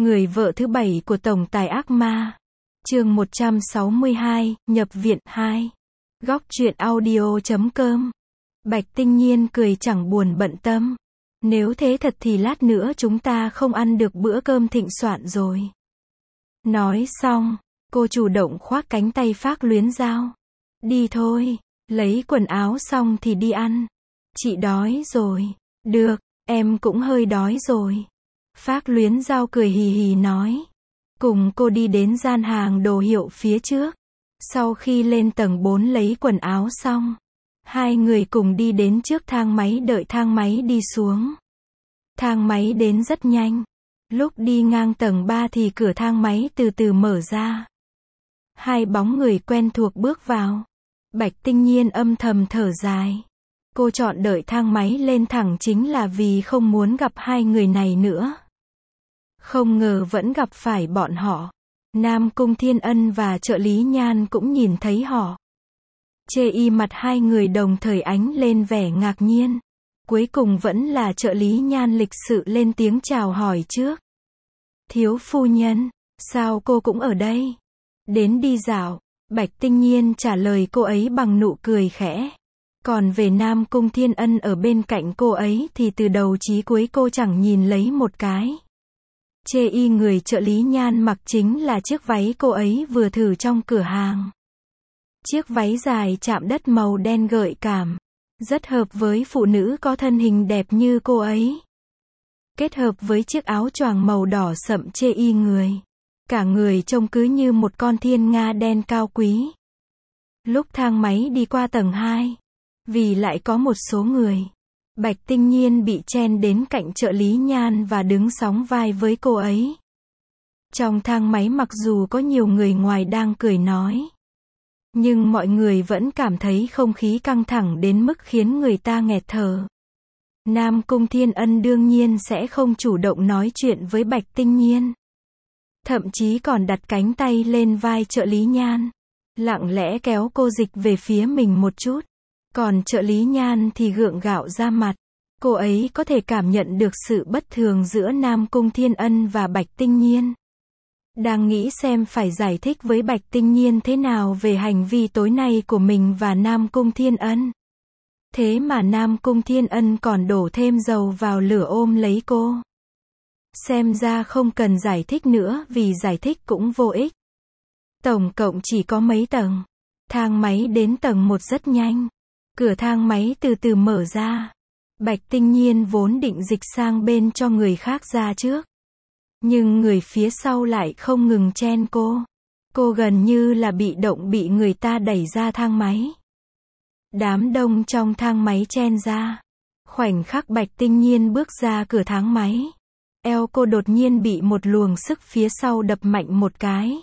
Người vợ thứ 7 của tổng tài ác ma. Chương 162, nhập viện 2. Góc truyện audio.com. Bạch Tinh Nhiên cười chẳng buồn bận tâm. Nếu thế thật thì lát nữa chúng ta không ăn được bữa cơm thịnh soạn rồi. Nói xong, cô chủ động khoác cánh tay Phác Luyến Giao. Đi thôi, lấy quần áo xong thì đi ăn. Chị đói rồi. Được, em cũng hơi đói rồi. Phác Luyến Giao cười hì hì nói. Cùng cô đi đến gian hàng đồ hiệu phía trước. Sau khi lên tầng 4 lấy quần áo xong, hai người cùng đi đến trước thang máy đợi thang máy đi xuống. Thang máy đến rất nhanh. Lúc đi ngang tầng 3 thì cửa thang máy từ từ mở ra. Hai bóng người quen thuộc bước vào. Bạch Tinh Nhiên âm thầm thở dài. Cô chọn đợi thang máy lên thẳng chính là vì không muốn gặp hai người này nữa. Không ngờ vẫn gặp phải bọn họ. Nam Cung Thiên Ân và trợ lý Nhan cũng nhìn thấy họ. Chê y mặt hai người đồng thời ánh lên vẻ ngạc nhiên. Cuối cùng vẫn là trợ lý Nhan lịch sự lên tiếng chào hỏi trước. Thiếu phu nhân, sao cô cũng ở đây? Đến đi dạo. Bạch Tinh Nhiên trả lời cô ấy bằng nụ cười khẽ. Còn về Nam Cung Thiên Ân ở bên cạnh cô ấy thì từ đầu chí cuối cô chẳng nhìn lấy một cái. Chê y người trợ lý Nhan mặc chính là chiếc váy cô ấy vừa thử trong cửa hàng. Chiếc váy dài chạm đất màu đen gợi cảm. Rất hợp với phụ nữ có thân hình đẹp như cô ấy. Kết hợp với chiếc áo choàng màu đỏ sậm chê y người. Cả người trông cứ như một con thiên nga đen cao quý. Lúc thang máy đi qua tầng 2, vì lại có một số người, Bạch Tinh Nhiên bị chen đến cạnh trợ lý Nhan và đứng sóng vai với cô ấy. Trong thang máy mặc dù có nhiều người ngoài đang cười nói, nhưng mọi người vẫn cảm thấy không khí căng thẳng đến mức khiến người ta nghẹt thở. Nam Cung Thiên Ân đương nhiên sẽ không chủ động nói chuyện với Bạch Tinh Nhiên. Thậm chí còn đặt cánh tay lên vai trợ lý Nhan, lặng lẽ kéo cô dịch về phía mình một chút. Còn trợ lý Nhan thì gượng gạo ra mặt. Cô ấy có thể cảm nhận được sự bất thường giữa Nam Cung Thiên Ân và Bạch Tinh Nhiên. Đang nghĩ xem phải giải thích với Bạch Tinh Nhiên thế nào về hành vi tối nay của mình và Nam Cung Thiên Ân. Thế mà Nam Cung Thiên Ân còn đổ thêm dầu vào lửa ôm lấy cô. Xem ra không cần giải thích nữa vì giải thích cũng vô ích. Tổng cộng chỉ có mấy tầng. Thang máy đến tầng 1 rất nhanh. Cửa thang máy từ từ mở ra. Bạch Tinh Nhiên vốn định dịch sang bên cho người khác ra trước. Nhưng người phía sau lại không ngừng chen cô. Cô gần như là bị động bị người ta đẩy ra thang máy. Đám đông trong thang máy chen ra. Khoảnh khắc Bạch Tinh Nhiên bước ra cửa thang máy. Eo cô đột nhiên bị một luồng sức phía sau đập mạnh một cái.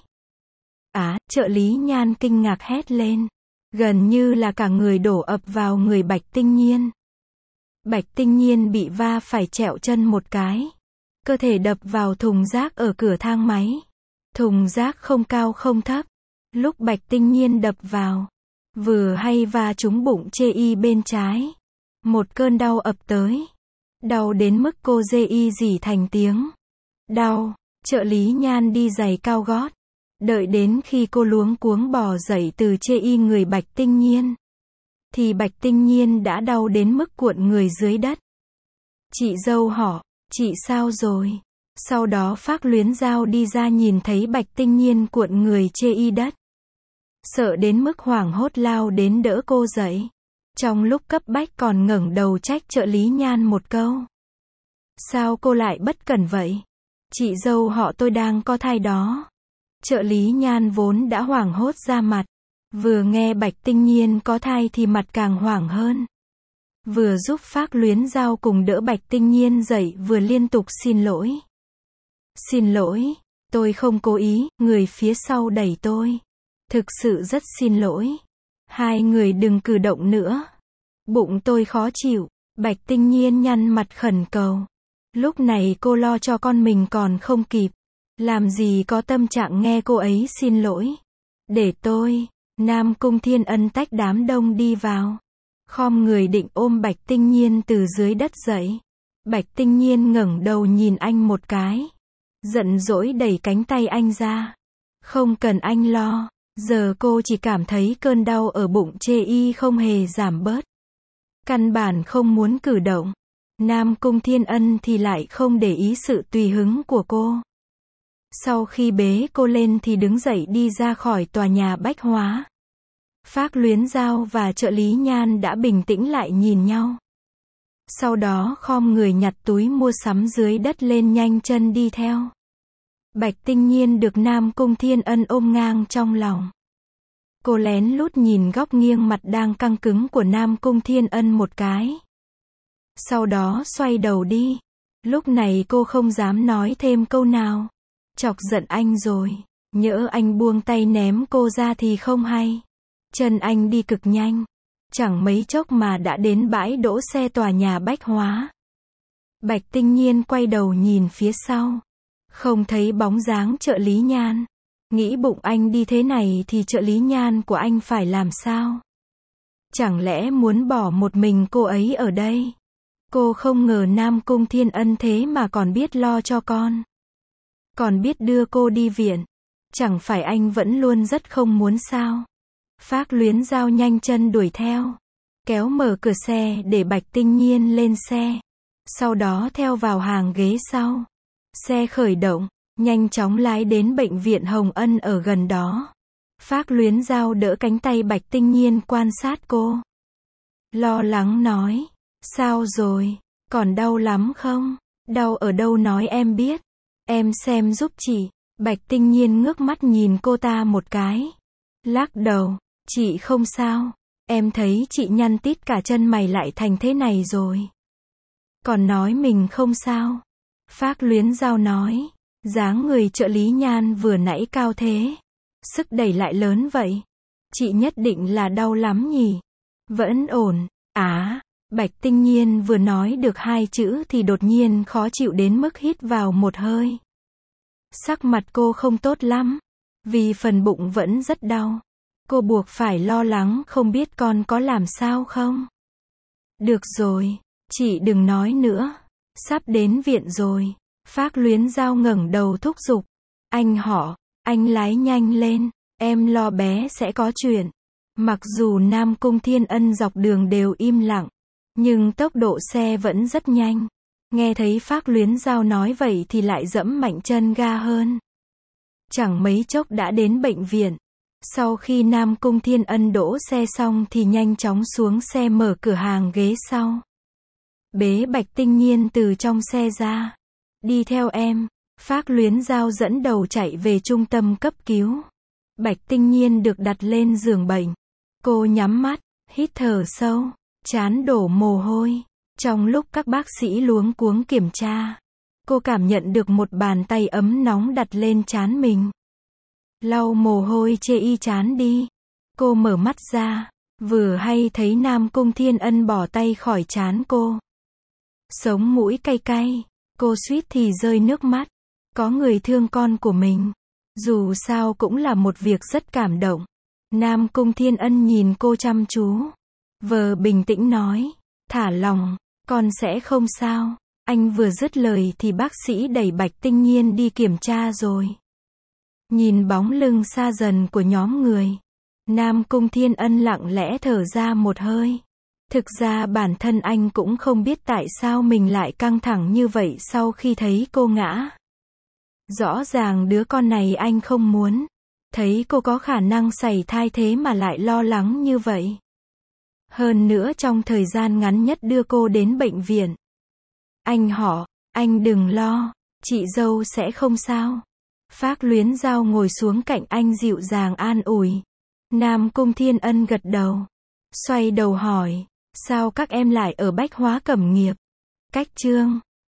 Trợ lý Nhan kinh ngạc hét lên. Gần như là cả người đổ ập vào người Bạch Tinh Nhiên. Bạch Tinh Nhiên bị va phải trẹo chân một cái. Cơ thể đập vào thùng rác ở cửa thang máy. Thùng rác không cao không thấp. Lúc Bạch Tinh Nhiên đập vào, vừa hay va trúng bụng chê y bên trái. Một cơn đau ập tới. Đau đến mức cô dê y rỉ thành tiếng. Đau, trợ lý Nhan đi giày cao gót. Đợi đến khi cô luống cuống bò dậy từ chê y người Bạch Tinh Nhiên, thì Bạch Tinh Nhiên đã đau đến mức cuộn người dưới đất. Chị dâu họ, chị sao rồi? Sau đó Phác Luyến Giao đi ra nhìn thấy Bạch Tinh Nhiên cuộn người chê y đất. Sợ đến mức hoảng hốt lao đến đỡ cô dậy. Trong lúc cấp bách còn ngẩng đầu trách trợ lý Nhan một câu. Sao cô lại bất cẩn vậy? Chị dâu họ tôi đang có thai đó. Trợ lý Nhan vốn đã hoảng hốt ra mặt. Vừa nghe Bạch Tinh Nhiên có thai thì mặt càng hoảng hơn. Vừa giúp Phác Luyến Giao cùng đỡ Bạch Tinh Nhiên dậy vừa liên tục xin lỗi. Xin lỗi, tôi không cố ý, người phía sau đẩy tôi. Thực sự rất xin lỗi. Hai người đừng cử động nữa. Bụng tôi khó chịu. Bạch Tinh Nhiên nhăn mặt khẩn cầu. Lúc này cô lo cho con mình còn không kịp. Làm gì có tâm trạng nghe cô ấy xin lỗi. Để tôi. Nam Cung Thiên Ân tách đám đông đi vào. Khom người định ôm Bạch Tinh Nhiên từ dưới đất dậy. Bạch Tinh Nhiên ngẩng đầu nhìn anh một cái. giận dỗi đẩy cánh tay anh ra. Không cần anh lo, giờ cô chỉ cảm thấy cơn đau ở bụng chê y không hề giảm bớt. Căn bản không muốn cử động. Nam Cung Thiên Ân thì lại không để ý sự tùy hứng của cô. Sau khi bế cô lên thì đứng dậy đi ra khỏi tòa nhà bách hóa. Phác Luyến Giao và trợ lý Nhan đã bình tĩnh lại nhìn nhau. Sau đó khom người nhặt túi mua sắm dưới đất lên nhanh chân đi theo. Bạch Tinh Nhiên được Nam Cung Thiên Ân ôm ngang trong lòng. Cô lén lút nhìn góc nghiêng mặt đang căng cứng của Nam Cung Thiên Ân một cái. Sau đó xoay đầu đi. Lúc này cô không dám nói thêm câu nào. Chọc giận anh rồi. Nhỡ anh buông tay ném cô ra thì không hay. Chân anh đi cực nhanh. Chẳng mấy chốc mà đã đến bãi đỗ xe tòa nhà bách hóa. Bạch Tinh Nhiên quay đầu nhìn phía sau. Không thấy bóng dáng trợ lý Nhan. Nghĩ bụng anh đi thế này thì trợ lý Nhan của anh phải làm sao? Chẳng lẽ muốn bỏ một mình cô ấy ở đây? Cô không ngờ Nam Cung Thiên Ân thế mà còn biết lo cho con. Còn biết đưa cô đi viện. Chẳng phải anh vẫn luôn rất không muốn sao? Phác Luyến Giao nhanh chân đuổi theo. Kéo mở cửa xe để Bạch Tinh Nhiên lên xe. Sau đó theo vào hàng ghế sau. Xe khởi động, nhanh chóng lái đến bệnh viện Hồng Ân ở gần đó. Phác Luyến Giao đỡ cánh tay Bạch Tinh Nhiên quan sát cô. Lo lắng nói, sao rồi, còn đau lắm không? Đau ở đâu nói em biết. Em xem giúp chị. Bạch Tinh Nhiên ngước mắt nhìn cô ta một cái. Lắc đầu, chị không sao. Em thấy chị nhăn tít cả chân mày lại thành thế này rồi. Còn nói mình không sao. Phác Luyến Giao nói, dáng người trợ lý Nhan vừa nãy cao thế. Sức đẩy lại lớn vậy. Chị nhất định là đau lắm nhỉ? Vẫn ổn. Bạch Tinh Nhiên vừa nói được 2 chữ thì đột nhiên khó chịu đến mức hít vào một hơi. Sắc mặt cô không tốt lắm. Vì phần bụng vẫn rất đau. Cô buộc phải lo lắng không biết con có làm sao không? Được rồi, chị đừng nói nữa. Sắp đến viện rồi. Phác Luyến Giao ngẩng đầu thúc giục. Anh lái nhanh lên. Em lo bé sẽ có chuyện. Mặc dù Nam Cung Thiên Ân dọc đường đều im lặng. Nhưng tốc độ xe vẫn rất nhanh. Nghe thấy Phác Luyến Giao nói vậy thì lại giẫm mạnh chân ga hơn. Chẳng mấy chốc đã đến bệnh viện. Sau khi Nam Cung Thiên Ân đỗ xe xong thì nhanh chóng xuống xe mở cửa hàng ghế sau. Bế Bạch Tinh Nhiên từ trong xe ra. Đi theo em. Phác Luyến Giao dẫn đầu chạy về trung tâm cấp cứu. Bạch Tinh Nhiên được đặt lên giường bệnh. Cô nhắm mắt, hít thở sâu, trán đổ mồ hôi. Trong lúc các bác sĩ luống cuống kiểm tra, cô cảm nhận được một bàn tay ấm nóng đặt lên trán mình. Lau mồ hôi chê y trán đi. Cô mở mắt ra, vừa hay thấy Nam Cung Thiên Ân bỏ tay khỏi trán cô. Sống mũi cay cay, cô suýt thì rơi nước mắt. Có người thương con của mình. Dù sao cũng là một việc rất cảm động. Nam Cung Thiên Ân nhìn cô chăm chú. Vờ bình tĩnh nói, thả lòng, con sẽ không sao. Anh vừa dứt lời thì bác sĩ đẩy Bạch Tinh Nhiên đi kiểm tra rồi. Nhìn bóng lưng xa dần của nhóm người, Nam Cung Thiên Ân lặng lẽ thở ra một hơi. Thực ra bản thân anh cũng không biết tại sao mình lại căng thẳng như vậy sau khi thấy cô ngã. Rõ ràng đứa con này anh không muốn. Thấy cô có khả năng sảy thai thế mà lại lo lắng như vậy. Hơn nữa trong thời gian ngắn nhất đưa cô đến bệnh viện. Anh đừng lo, chị dâu sẽ không sao. Phác Luyến Giao ngồi xuống cạnh anh dịu dàng an ủi. Nam Cung Thiên Ân gật đầu. Xoay đầu hỏi, sao các em lại ở Bách Hóa Cẩm Nghiệp? Cách Trương,